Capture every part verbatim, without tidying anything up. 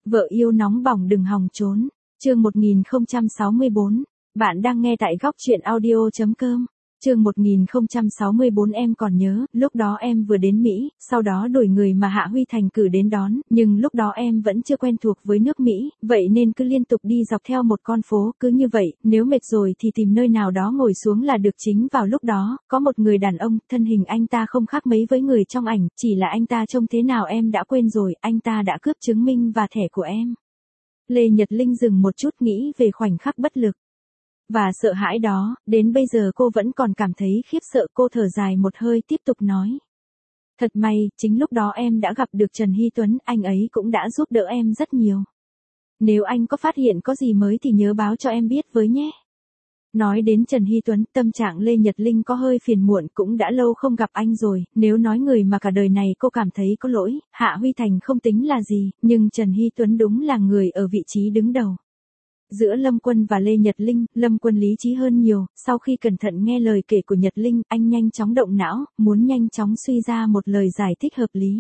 Vợ yêu nóng bỏng đừng hòng trốn. Chương một nghìn không trăm sáu mươi bốn. Bạn đang nghe tại góc truyện audio chấm com. Chương một nghìn không trăm sáu mươi bốn. Em còn nhớ, lúc đó em vừa đến Mỹ, sau đó đổi người mà Hạ Huy Thành cử đến đón, nhưng lúc đó em vẫn chưa quen thuộc với nước Mỹ, vậy nên cứ liên tục đi dọc theo một con phố, cứ như vậy, nếu mệt rồi thì tìm nơi nào đó ngồi xuống là được. Chính vào lúc đó, có một người đàn ông, thân hình anh ta không khác mấy với người trong ảnh, chỉ là anh ta trông thế nào em đã quên rồi, anh ta đã cướp chứng minh và thẻ của em. Lê Nhật Linh dừng một chút nghĩ về khoảnh khắc bất lực và sợ hãi đó, đến bây giờ cô vẫn còn cảm thấy khiếp sợ. Cô thở dài một hơi tiếp tục nói. Thật may, chính lúc đó em đã gặp được Trần Hy Tuấn, anh ấy cũng đã giúp đỡ em rất nhiều. Nếu anh có phát hiện có gì mới thì nhớ báo cho em biết với nhé. Nói đến Trần Hy Tuấn, tâm trạng Lê Nhật Linh có hơi phiền muộn, cũng đã lâu không gặp anh rồi, nếu nói người mà cả đời này cô cảm thấy có lỗi, Hạ Huy Thành không tính là gì, nhưng Trần Hy Tuấn đúng là người ở vị trí đứng đầu. Giữa Lâm Quân và Lê Nhật Linh, Lâm Quân lý trí hơn nhiều, sau khi cẩn thận nghe lời kể của Nhật Linh, anh nhanh chóng động não, muốn nhanh chóng suy ra một lời giải thích hợp lý.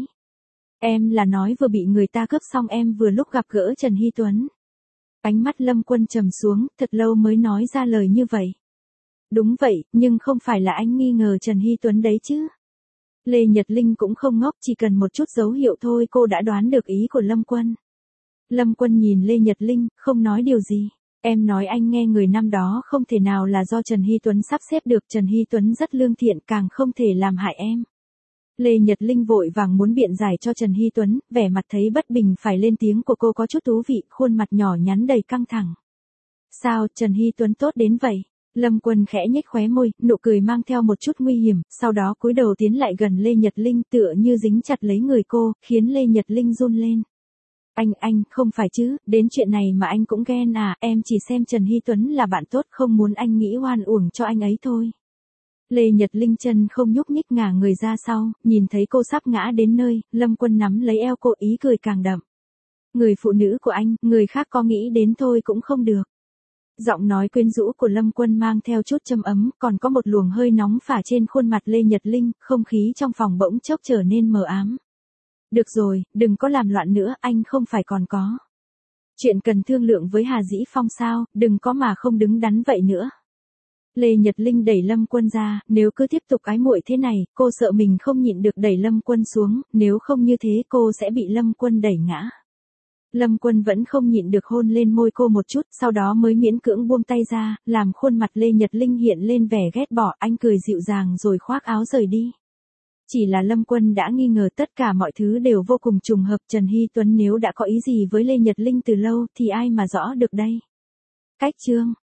Em là nói vừa bị người ta cướp xong em vừa lúc gặp gỡ Trần Hy Tuấn. Ánh mắt Lâm Quân trầm xuống, thật lâu mới nói ra lời như vậy. Đúng vậy, nhưng không phải là anh nghi ngờ Trần Hy Tuấn đấy chứ. Lê Nhật Linh cũng không ngốc, chỉ cần một chút dấu hiệu thôi cô đã đoán được ý của Lâm Quân. Lâm Quân nhìn Lê Nhật Linh, không nói điều gì. Em nói anh nghe người năm đó không thể nào là do Trần Hy Tuấn sắp xếp được, Trần Hy Tuấn rất lương thiện, càng không thể làm hại em. Lê Nhật Linh vội vàng muốn biện giải cho Trần Hy Tuấn, vẻ mặt thấy bất bình phải lên tiếng của cô có chút thú vị, khuôn mặt nhỏ nhắn đầy căng thẳng. Sao, Trần Hy Tuấn tốt đến vậy? Lâm Quân khẽ nhếch khóe môi, nụ cười mang theo một chút nguy hiểm, sau đó cúi đầu tiến lại gần Lê Nhật Linh tựa như dính chặt lấy người cô, khiến Lê Nhật Linh run lên. Anh, anh, không phải chứ, đến chuyện này mà anh cũng ghen à, em chỉ xem Trần Hy Tuấn là bạn tốt không muốn anh nghĩ oan uổng cho anh ấy thôi. Lê Nhật Linh chân không nhúc nhích ngả người ra sau, nhìn thấy cô sắp ngã đến nơi, Lâm Quân nắm lấy eo cô ý cười càng đậm. Người phụ nữ của anh, người khác có nghĩ đến thôi cũng không được. Giọng nói quyến rũ của Lâm Quân mang theo chút châm ấm, còn có một luồng hơi nóng phả trên khuôn mặt Lê Nhật Linh, không khí trong phòng bỗng chốc trở nên mờ ám. Được rồi, đừng có làm loạn nữa, anh không phải còn có chuyện cần thương lượng với Hà Dĩ Phong sao, đừng có mà không đứng đắn vậy nữa. Lê Nhật Linh đẩy Lâm Quân ra, nếu cứ tiếp tục ái muội thế này, cô sợ mình không nhịn được đẩy Lâm Quân xuống, nếu không như thế cô sẽ bị Lâm Quân đẩy ngã. Lâm Quân vẫn không nhịn được hôn lên môi cô một chút, sau đó mới miễn cưỡng buông tay ra, làm khuôn mặt Lê Nhật Linh hiện lên vẻ ghét bỏ, anh cười dịu dàng rồi khoác áo rời đi. Chỉ là Lâm Quân đã nghi ngờ tất cả mọi thứ đều vô cùng trùng hợp, Trần Hy Tuấn nếu đã có ý gì với Lê Nhật Linh từ lâu thì ai mà rõ được đây. Cách chương